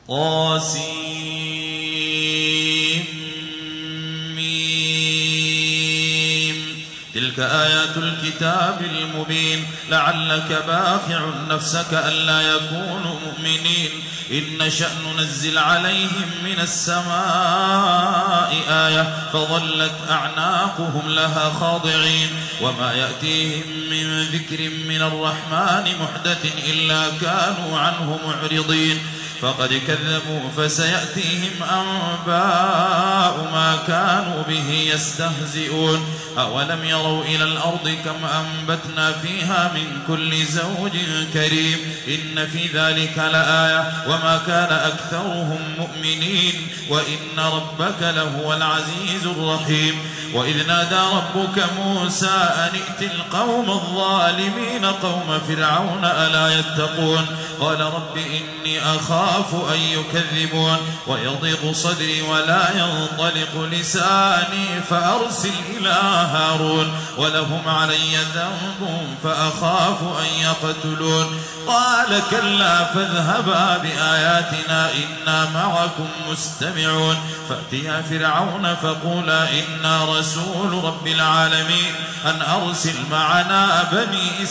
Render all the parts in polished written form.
طاسيم. تلك آيات الكتاب المبين. لعلك باخع نفسك ألا يكونوا مؤمنين إن نشأ ننزل عليهم من السماء آية فظلت أعناقهم لها خاضعين وما يأتيهم من ذكر من الرحمن محدث إلا كانوا عنه معرضين فقد كذبوا فسيأتيهم أنباء ما كانوا به يستهزئون أولم يروا إلى الأرض كم أنبتنا فيها من كل زوج كريم إن في ذلك لآية وما كان أكثرهم مؤمنين وإن ربك لهو العزيز الرحيم وإذ نادى ربك موسى أن ائت القوم الظالمين قوم فرعون ألا يتقون قال رب إني أخاف أن يكذبون ويضيق صدري ولا ينطلق لساني فأرسل إلى هارون ولهم علي ذنب فأخاف أن يقتلون قال كلا فاذهبا بآياتنا إنا معكم مستمعون فأتيا فرعون فقولا إنا رسول رب العالمين أن أرسل معنا بني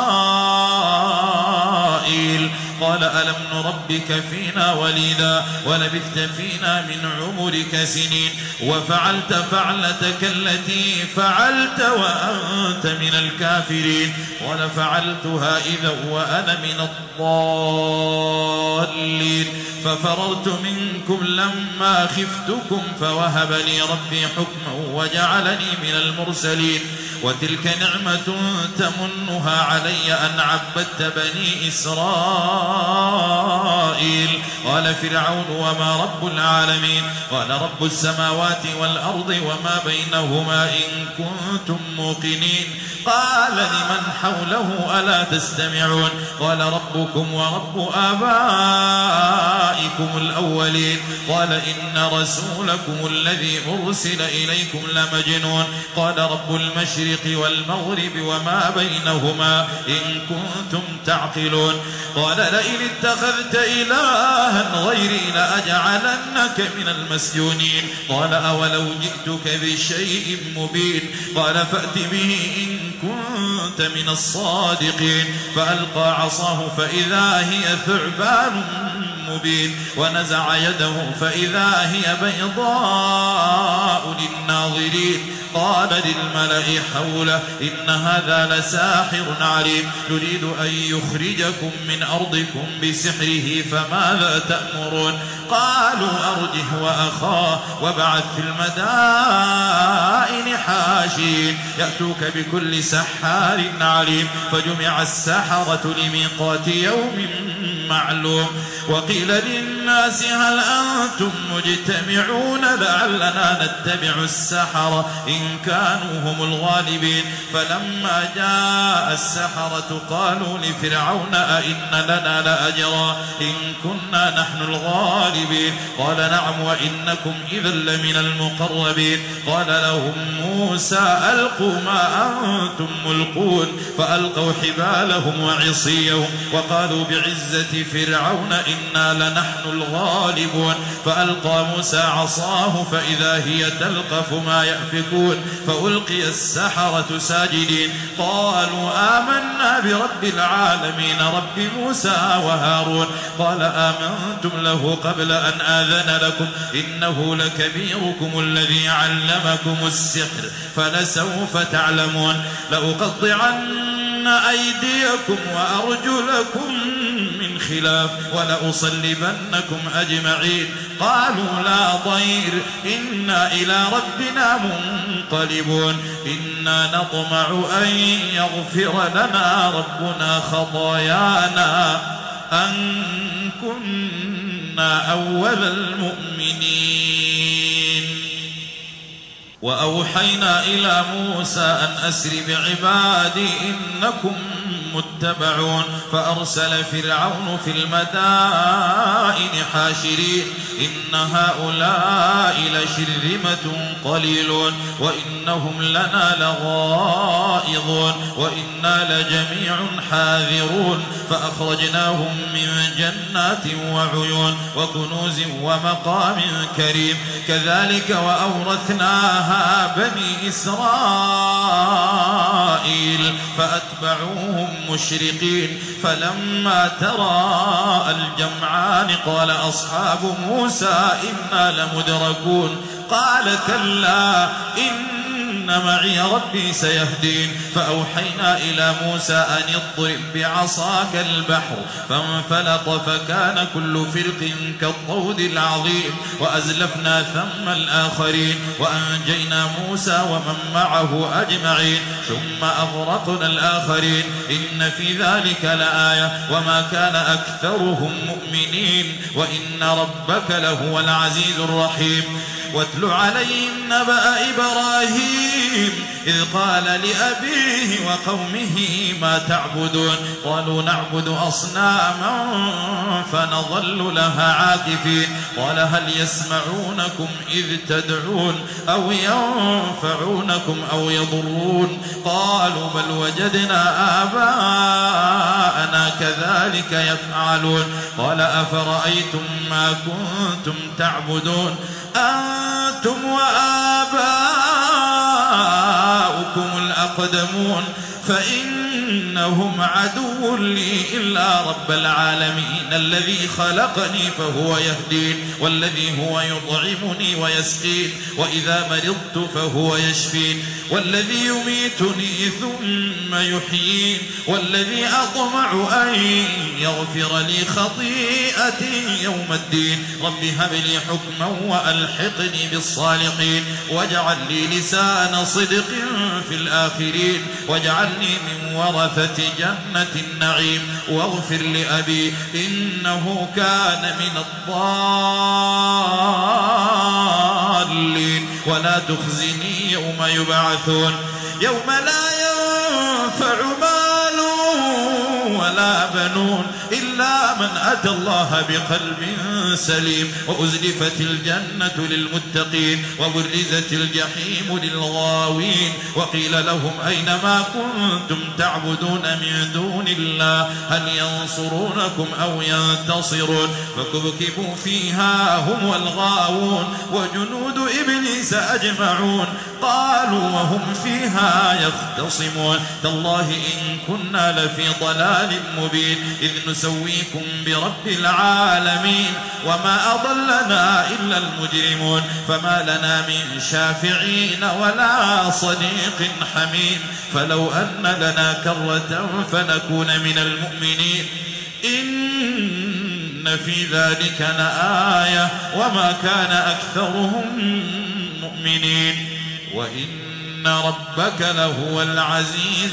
إسرائيل قال ألم نربك فينا وليدا ولبثت فينا من عمرك سنين وفعلت فعلتك التي فعلت وأنت من الكافرين قال فعلتها إذا وأنا من الضالين ففررت منكم لما خفتكم فوهب لي ربي حكما وجعلني من المرسلين وتلك نعمة تمنها علي أن عبدت بني إسرائيل قال فرعون وما رب العالمين قال رب السماوات والأرض وما بينهما إن كنتم موقنين قال لمن حوله ألا تستمعون قال ربكم ورب آبائكم الأولين قال إن رسولكم الذي أرسل إليكم لمجنون قال رب المشرق والمغرب وما بينهما إن كنتم تعقلون قال لئن اتخذت إلها غيري لأجعلنك من المسجونين قال أولو جئتك بشيء مبين قال فأت به إن كنت من الصادقين فألقى عصاه فإذا هي ثعبان مبين ونزع يده فإذا هي بيضاء للناظرين قال للملأ حوله إن هذا لساحر عليم يريد أن يخرجكم من أرضكم بسحره فماذا تأمرون قالوا أرجه وأخاه وابعث في المدائن حاشين يأتوك بكل سحار عليم فجمع السحرة لميقات يوم معلوم وقيل للناس هل أنتم مجتمعون لعلنا نتبع السحرة إن كانوا هم الغالبين فلما جاء السحرة قالوا لفرعون أئن لنا لأجرا إن كنا نحن الغالبين قال نعم وإنكم إذا لمن المقربين قال لهم موسى ألقوا ما أنتم ملقون فألقوا حبالهم وعصيهم وقالوا بعزة فرعون إنا لنحن الغالبون فألقى موسى عصاه فإذا هي تلقف ما يأفكون فألقي السحرة ساجدين قالوا آمنا برب العالمين رب موسى وهارون قال آمنتم له قبل أن آذن لكم إنه لكبيركم الذي علمكم السحر فلسوف تعلمون لأقطعن أيديكم وأرجلكم من خلاف ولأصلبنكم أجمعين قالوا لا ضير إنا إلى ربنا منقلبون إنا نطمع أن يغفر لنا ربنا خطايانا أن كنا أول المؤمنين وأوحينا إلى موسى أن أسر بعبادي إنكم متبعون فأرسل فرعون في المدائن حاشرين إن هؤلاء لشرذمة قليلون وإنهم لنا لغائظون وإنا لجميع حاذرون فأخرجناهم من جنات وعيون وكنوز ومقام كريم كذلك وأورثناها بني إسرائيل فأتبعوهم مشرقين فلما تراءى الجمعان قال أصحاب موسى إنا لمدركون قال كلا إن معي ربي سيهدين فأوحينا إلى موسى أن اضرب بعصاك البحر فانفلق فكان كل فرق كالطود العظيم وأزلفنا ثم الآخرين وأنجينا موسى ومن معه أجمعين ثم أغرقنا الآخرين إن في ذلك لآية وما كان أكثرهم مؤمنين وإن ربك لهو العزيز الرحيم واتل عليهم نبأ إبراهيم إذ قال لأبيه وقومه ما تعبدون قالوا نعبد أصناما فنظل لها عاكفين قال هل يسمعونكم إذ تدعون أو ينفعونكم أو يضرون قالوا بل وجدنا آباءنا كذلك يفعلون قال أفرأيتم ما كنتم تعبدون أنتم وآباؤكم الأقدمون فإنهم عدو لي إلا رب العالمين الذي خلقني فهو يهدين والذي هو يطعمني ويسقين وإذا مرضت فهو يشفين والذي يميتني ثم يحيين والذي أطمع أن يغفر لي خطيئتي يوم الدين رب هب لي حكما وألحقني بالصالحين واجعل لي لسان صدق في الآخرين واجعلني من ورثة جنة النعيم واغفر لأبي إنه كان من الضالين ولا تخزني يوم يبعثون يوم لا ينفع مال ولا بنون إلا من أتى الله بقلب سليم وأزلفت الجنة للمتقين وبرزت الجحيم للغاوين وقيل لهم أين ما كنتم تعبدون من دون الله هل ينصرونكم أو ينتصرون فكبكبوا فيها هم والغاوون وجنود إبليس أجمعون قالوا وهم فيها يختصمون تالله إن كنا لفي ضلال مبين إذ نسويكم برب العالمين وما أضلنا إلا المجرمون فما لنا من شافعين ولا صديق حميم فلو أن لنا كرة فنكون من المؤمنين إن في ذلك لآية وما كان أكثرهم مؤمنين وإن ربك لهو العزيز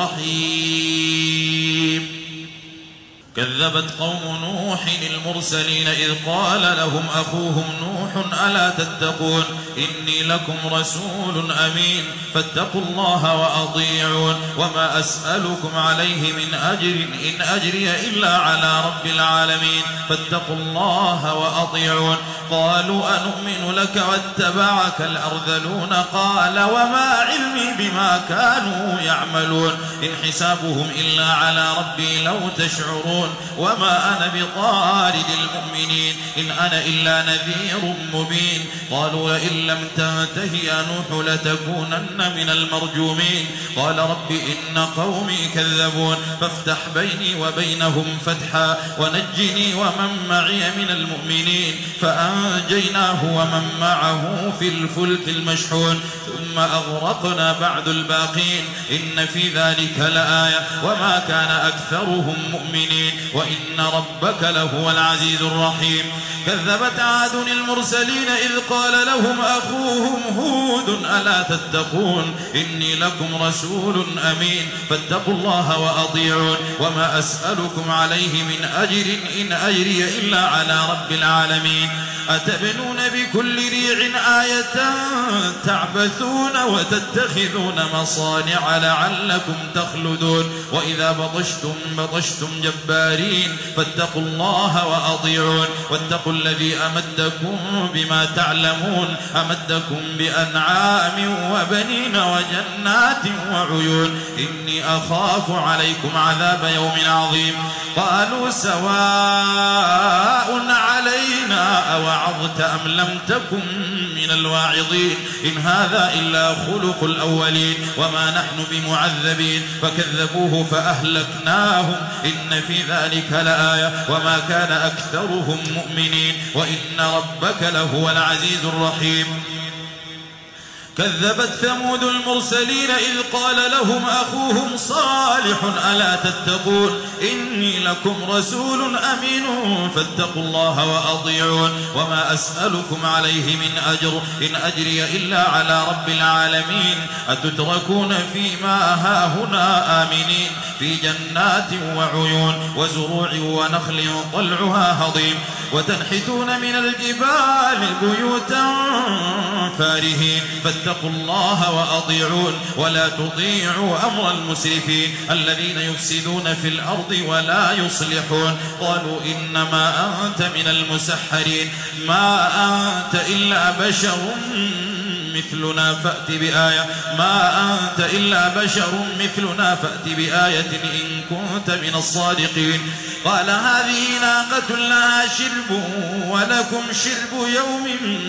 الرحيم كذبت قوم نوح المرسلين إذ قال لهم أخوهم نوح ألا تتقون إني لكم رسول أمين فاتقوا الله وأطيعون وما أسألكم عليه من أجر إن أجري إلا على رب العالمين فاتقوا الله وأطيعون قالوا أنؤمن لك واتبعك الأرذلون قال وما علمي بما كانوا يعملون إن حسابهم إلا على ربي لو تشعرون وما أنا بطارد المؤمنين إن أنا إلا نذير مبين قالوا لئن لم تنته يا نوح لتكونن من المرجومين قال رب إن قومي كذبون فافتح بيني وبينهم فتحا ونجني ومن معي من المؤمنين فأنجيناه ومن معه في الفلك المشحون ثم أغرقنا بعد الباقين إن في ذلك لآية وما كان أكثرهم مؤمنين وإن ربك لهو العزيز الرحيم كذبت عاد المرسلين إذ قال لهم أخوهم هود ألا تتقون إني لكم رسول أمين فاتقوا الله وأطيعون وما أسألكم عليه من أجر إن أجري إلا على رب العالمين أتبنون بكل ريع آية تعبثون وتتخذون مصانع لعلكم تخلدون وإذا بطشتم جبارين فاتقوا الله وأطيعون واتقوا الذي أمدكم بما تعلمون أمدكم بأنعام وبنين وجنات وعيون إني أخاف عليكم عذاب يوم عظيم قالوا سواء علينا أوعظت أم لم تكن من الواعظين إن هذا إلا خلق الأولين وما نحن بمعذبين فكذبوه فأهلكناهم إن في ذلك لآية وما كان أكثرهم مؤمنين وإن ربك لهو العزيز الرحيم كذبت ثمود المرسلين إذ قال لهم أخوهم صالح ألا تتقون إني لكم رسول أمين فاتقوا الله وأطيعون وما أسألكم عليه من أجر إن أجري إلا على رب العالمين أتتركون فيما هاهنا آمنين في جنات وعيون وزروع ونخل طلعها هضيم وتنحتون من الجبال بيوتا فارهين فاتقوا الله وأطيعون ولا تطيعوا أمر المسرفين الذين يفسدون في الأرض ولا يصلحون قالوا إنما أنت من المسحرين ما أنت إلا بشر مثلنا فأت بآية ما أنت إلا بشر مثلنا فأت بآية إن كنت من الصادقين قال هذه ناقة لها شرب ولكم شرب يوم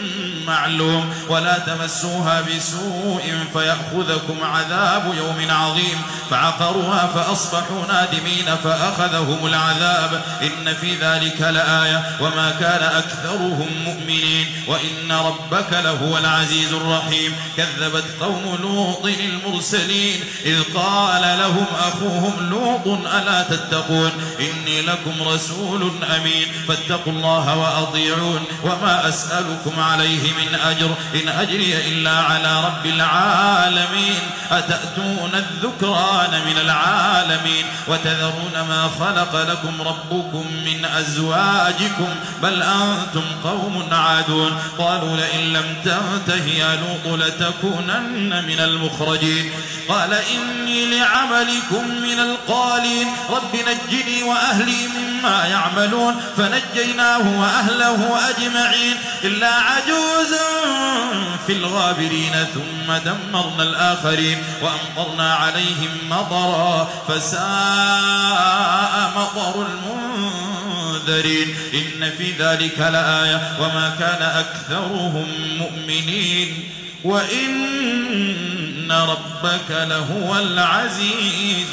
معلوم ولا تمسوها بسوء فيأخذكم عذاب يوم عظيم فعقروها فأصبحوا نادمين فأخذهم العذاب إن في ذلك لآية وما كان أكثرهم مؤمنين وإن ربك لهو العزيز الرحيم كذبت قوم لوط المرسلين إذ قال لهم أخوهم لوط ألا تتقون إني لكم رسول أمين فاتقوا الله وأطيعون وما أسألكم عليه من أجر إن أجري إلا على رب العالمين أتأتون الذكران من العالمين وتذرون ما خلق لكم ربكم من أزواجكم بل أنتم قوم عادون قالوا لئن لم تنته يا لوط لتكونن من المخرجين قال إني لعملكم من القالين رب نجني وأهلي مما يعملون فنجيناه وأهله أجمعين إلا عجوزا في الغابرين ثم دمرنا الآخرين وأمطرنا عليهم مطرا فساء مطر المنذرين إن في ذلك لآية وما كان أكثرهم مؤمنين وإن ربك لهو العزيز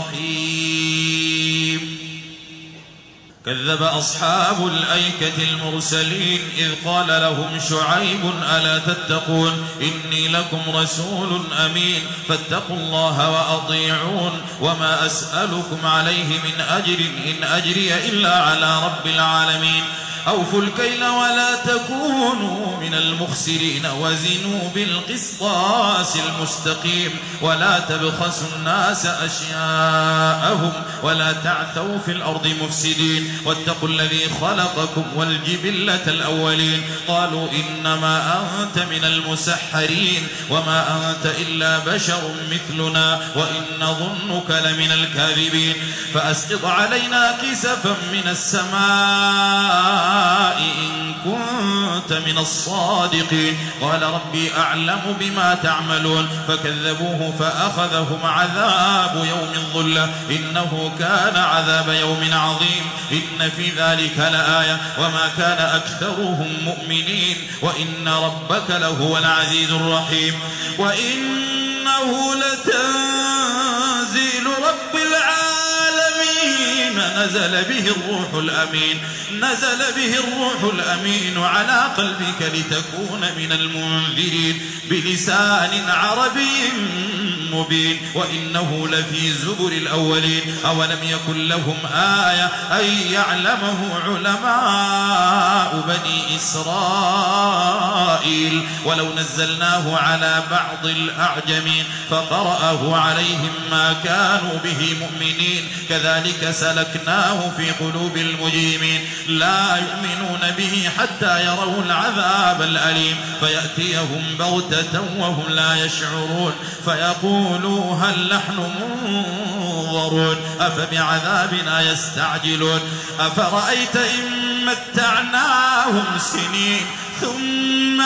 الرحيم كذب أصحاب الأيكة المرسلين إذ قال لهم شعيب ألا تتقون إني لكم رسول أمين فاتقوا الله وأطيعون وما أسألكم عليه من أجر إن أجري إلا على رب العالمين أوفوا الكيل ولا تكونوا من المخسرين وزنوا بالقسطاس المستقيم ولا تبخسوا الناس أشياءهم ولا تعثوا في الأرض مفسدين واتقوا الذي خلقكم والجبلة الأولين قالوا إنما أنت من المسحرين وما أنت إلا بشر مثلنا وإن ظنك لمن الكاذبين فأسقط علينا كسفا من السماء إن كنت من الصادقين قال ربي أعلم بما تعملون فكذبوه فأخذهم عذاب يوم الظلة إنه كان عذاب يوم عظيم إن في ذلك لآية وما كان أكثرهم مؤمنين وإن ربك لهو العزيز الرحيم وإنه لتنزيل رب العالمين نزل به الروح الأمين على قلبك لتكون من المنذرين بلسان عربي مبين وإنه لفي زبر الأولين أولم يكن لهم آية أن يعلمه علماء بني إسرائيل إسرائيل ولو نزلناه على بعض الأعجمين فقرأه عليهم ما كانوا به مؤمنين كذلك سلكناه في قلوب المجرمين لا يؤمنون به حتى يروا العذاب الأليم فيأتيهم بغتة وهم لا يشعرون فيقولوا هل نحن منظرون أفبعذابنا يستعجلون أفرأيت إن متعناهم سنين ثم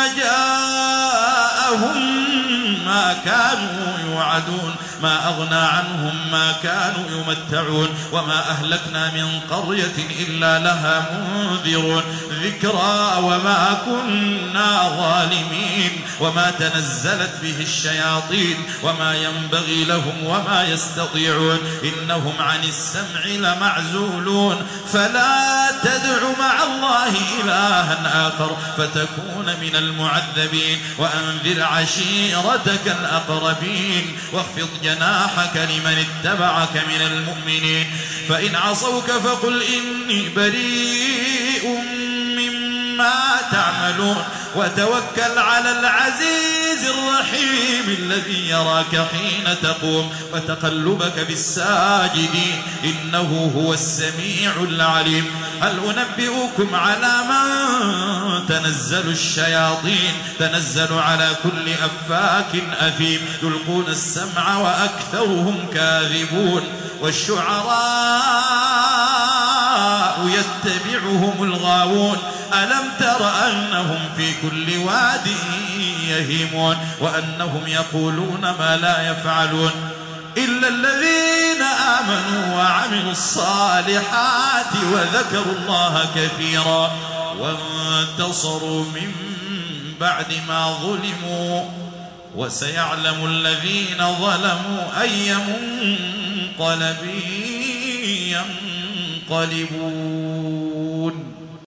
جاءهم ما كانوا يوعدون ما أغنى عنهم ما كانوا يمتعون وما أهلكنا من قرية إلا لها منذرون ذكرى وما كنا ظالمين وما تنزلت به الشياطين وما ينبغي لهم وما يستطيعون إنهم عن السمع لمعزولون فلا تدع مع الله إلها آخر فتكون من المعذبين وأنذر عشيرتك الأقربين واخفض جناحك لمن اتبعك من المؤمنين فإن عصوك فقل إني بريء مما تعملون وتوكل على العزيز الرحيم الذي يراك حين تقوم وتقلبك بالساجدين إنه هو السميع العليم هل أنبئكم على من تنزل الشياطين تنزل على كل أفاك أثيم يلقون السمع وأكثرهم كاذبون والشعراء يتبعهم الغاوون ألم تر أنهم في كل واد يهيمون وأنهم يقولون ما لا يفعلون إلا الذين آمنوا وعملوا الصالحات وذكروا الله كثيرا وانتصروا من بعد ما ظلموا وسيعلم الذين ظلموا أي منقلب ينقلبون